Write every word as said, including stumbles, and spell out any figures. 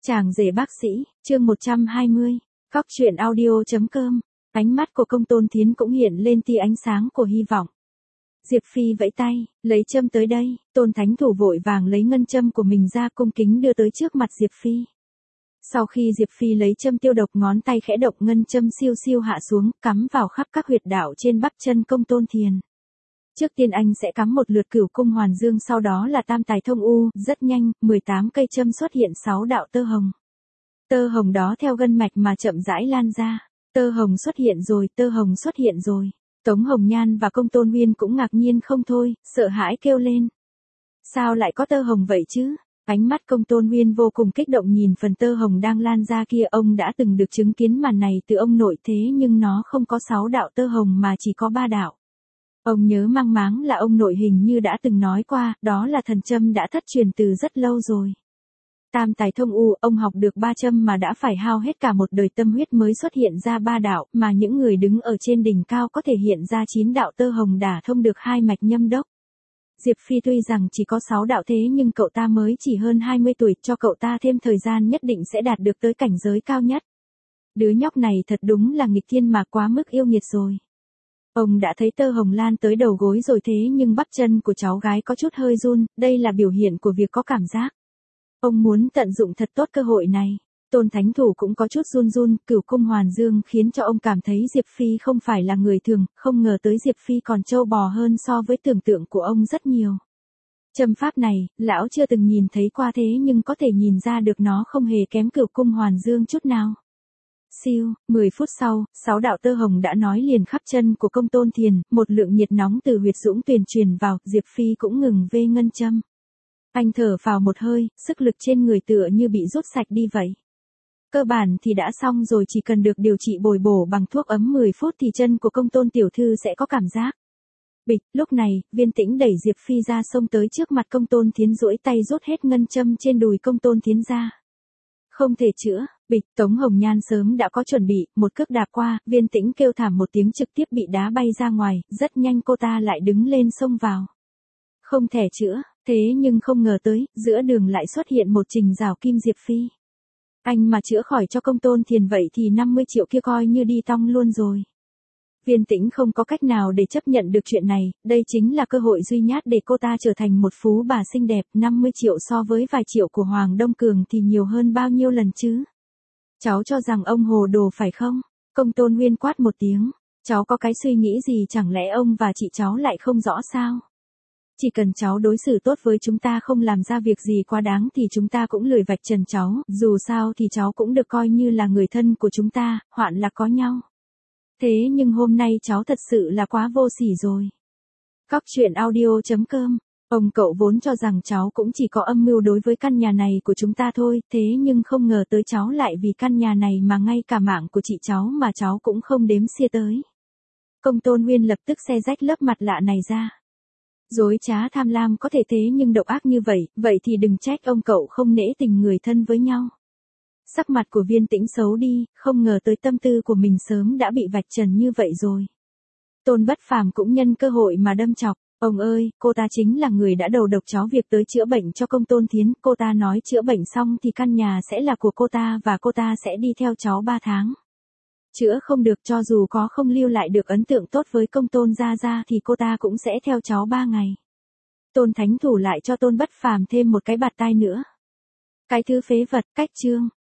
Chàng rể bác sĩ, chương một trăm hai mươi, Cóc truyện audio.com, ánh mắt của Công Tôn Thiến cũng hiện lên tia ánh sáng của hy vọng. Diệp Phi vẫy tay, lấy châm tới đây, Tôn Thánh Thủ vội vàng lấy ngân châm của mình ra cung kính đưa tới trước mặt Diệp Phi. Sau khi Diệp Phi lấy châm tiêu độc, ngón tay khẽ động, ngân châm siêu siêu hạ xuống, cắm vào khắp các huyệt đạo trên bắp chân Công Tôn Thiền. Trước tiên anh sẽ cắm một lượt Cửu Cung Hoàn Dương, sau đó là Tam Tài Thông U, rất nhanh, mười tám cây châm xuất hiện sáu đạo tơ hồng. Tơ hồng đó theo gân mạch mà chậm rãi lan ra. Tơ hồng xuất hiện rồi, tơ hồng xuất hiện rồi. Tống Hồng Nhan và Công Tôn Nguyên cũng ngạc nhiên không thôi, sợ hãi kêu lên. Sao lại có tơ hồng vậy chứ? Ánh mắt Công Tôn Nguyên vô cùng kích động nhìn phần tơ hồng đang lan ra kia. Ông đã từng được chứng kiến màn này từ ông nội, thế nhưng nó không có sáu đạo tơ hồng mà chỉ có ba đạo. Ông nhớ mang máng là ông nội hình như đã từng nói qua, đó là thần châm đã thất truyền từ rất lâu rồi. Tam Tài Thông U, ông học được ba châm mà đã phải hao hết cả một đời tâm huyết mới xuất hiện ra ba đạo, mà những người đứng ở trên đỉnh cao có thể hiện ra chín đạo tơ hồng đả thông được hai mạch nhâm đốc. Diệp Phi tuy rằng chỉ có sáu đạo, thế nhưng cậu ta mới chỉ hơn hai mươi tuổi, cho cậu ta thêm thời gian nhất định sẽ đạt được tới cảnh giới cao nhất. Đứa nhóc này thật đúng là nghịch thiên mà quá mức yêu nghiệt rồi. Ông đã thấy tơ hồng lan tới đầu gối rồi, thế nhưng bắp chân của cháu gái có chút hơi run, đây là biểu hiện của việc có cảm giác. Ông muốn tận dụng thật tốt cơ hội này. Tôn Thánh Thủ cũng có chút run run, Cửu Cung Hoàn Dương khiến cho ông cảm thấy Diệp Phi không phải là người thường, không ngờ tới Diệp Phi còn trâu bò hơn so với tưởng tượng của ông rất nhiều. Châm pháp này, lão chưa từng nhìn thấy qua, thế nhưng có thể nhìn ra được nó không hề kém Cửu Cung Hoàn Dương chút nào. Siêu, mười phút sau, sáu đạo tơ hồng đã nói liền khắp chân của Công Tôn Thiền, một lượng nhiệt nóng từ huyệt Dũng Tuyền truyền vào, Diệp Phi cũng ngừng vê ngân châm. Anh thở phào một hơi, sức lực trên người tựa như bị rút sạch đi vậy. Cơ bản thì đã xong rồi, chỉ cần được điều trị bồi bổ bằng thuốc ấm mười phút thì chân của Công Tôn tiểu thư sẽ có cảm giác. Bịch, lúc này, Viên Tĩnh đẩy Diệp Phi ra xông tới trước mặt Công Tôn Thiến, duỗi tay rút hết ngân châm trên đùi Công Tôn Thiến ra. Không thể chữa. Bịch, Tống Hồng Nhan sớm đã có chuẩn bị, một cước đạp qua, Viên Tĩnh kêu thảm một tiếng, trực tiếp bị đá bay ra ngoài, rất nhanh cô ta lại đứng lên xông vào. Không thể chữa, thế nhưng không ngờ tới, giữa đường lại xuất hiện một Trình Giảo Kim. Diệp Phi. Anh mà chữa khỏi cho Công Tôn Thiền vậy thì năm mươi triệu kia coi như đi tong luôn rồi. Viên Tĩnh không có cách nào để chấp nhận được chuyện này, đây chính là cơ hội duy nhất để cô ta trở thành một phú bà xinh đẹp. Năm mươi triệu so với vài triệu của Hoàng Đông Cường thì nhiều hơn bao nhiêu lần chứ? Cháu cho rằng ông hồ đồ phải không? Công Tôn Nguyên quát một tiếng. Cháu có cái suy nghĩ gì, chẳng lẽ ông và chị cháu lại không rõ sao? Chỉ cần cháu đối xử tốt với chúng ta, không làm ra việc gì quá đáng thì chúng ta cũng lười vạch trần cháu, dù sao thì cháu cũng được coi như là người thân của chúng ta, hoạn lạc có nhau. Thế nhưng hôm nay cháu thật sự là quá vô sỉ rồi. Cóc truyện audio.com, ông cậu vốn cho rằng cháu cũng chỉ có âm mưu đối với căn nhà này của chúng ta thôi, thế nhưng không ngờ tới cháu lại vì căn nhà này mà ngay cả mạng của chị cháu mà cháu cũng không đếm xia tới. Công Tôn Nguyên lập tức xé rách lớp mặt lạ này ra. Dối trá tham lam có thể, thế nhưng độc ác như vậy, vậy thì đừng trách ông cậu không nể tình người thân với nhau. Sắc mặt của Viên Tĩnh xấu đi, không ngờ tới tâm tư của mình sớm đã bị vạch trần như vậy rồi. Tôn Bất Phàm cũng nhân cơ hội mà đâm chọc. Ông ơi, cô ta chính là người đã đầu độc cháu việc tới chữa bệnh cho Công Tôn Thiến. Cô ta nói chữa bệnh xong thì căn nhà sẽ là của cô ta và cô ta sẽ đi theo cháu ba tháng. Chữa không được, cho dù có không lưu lại được ấn tượng tốt với Công Tôn gia gia thì cô ta cũng sẽ theo cháu ba ngày. Tôn Thánh Thủ lại cho Tôn Bất Phàm thêm một cái bạt tai nữa. Cái thứ phế vật, cách chương.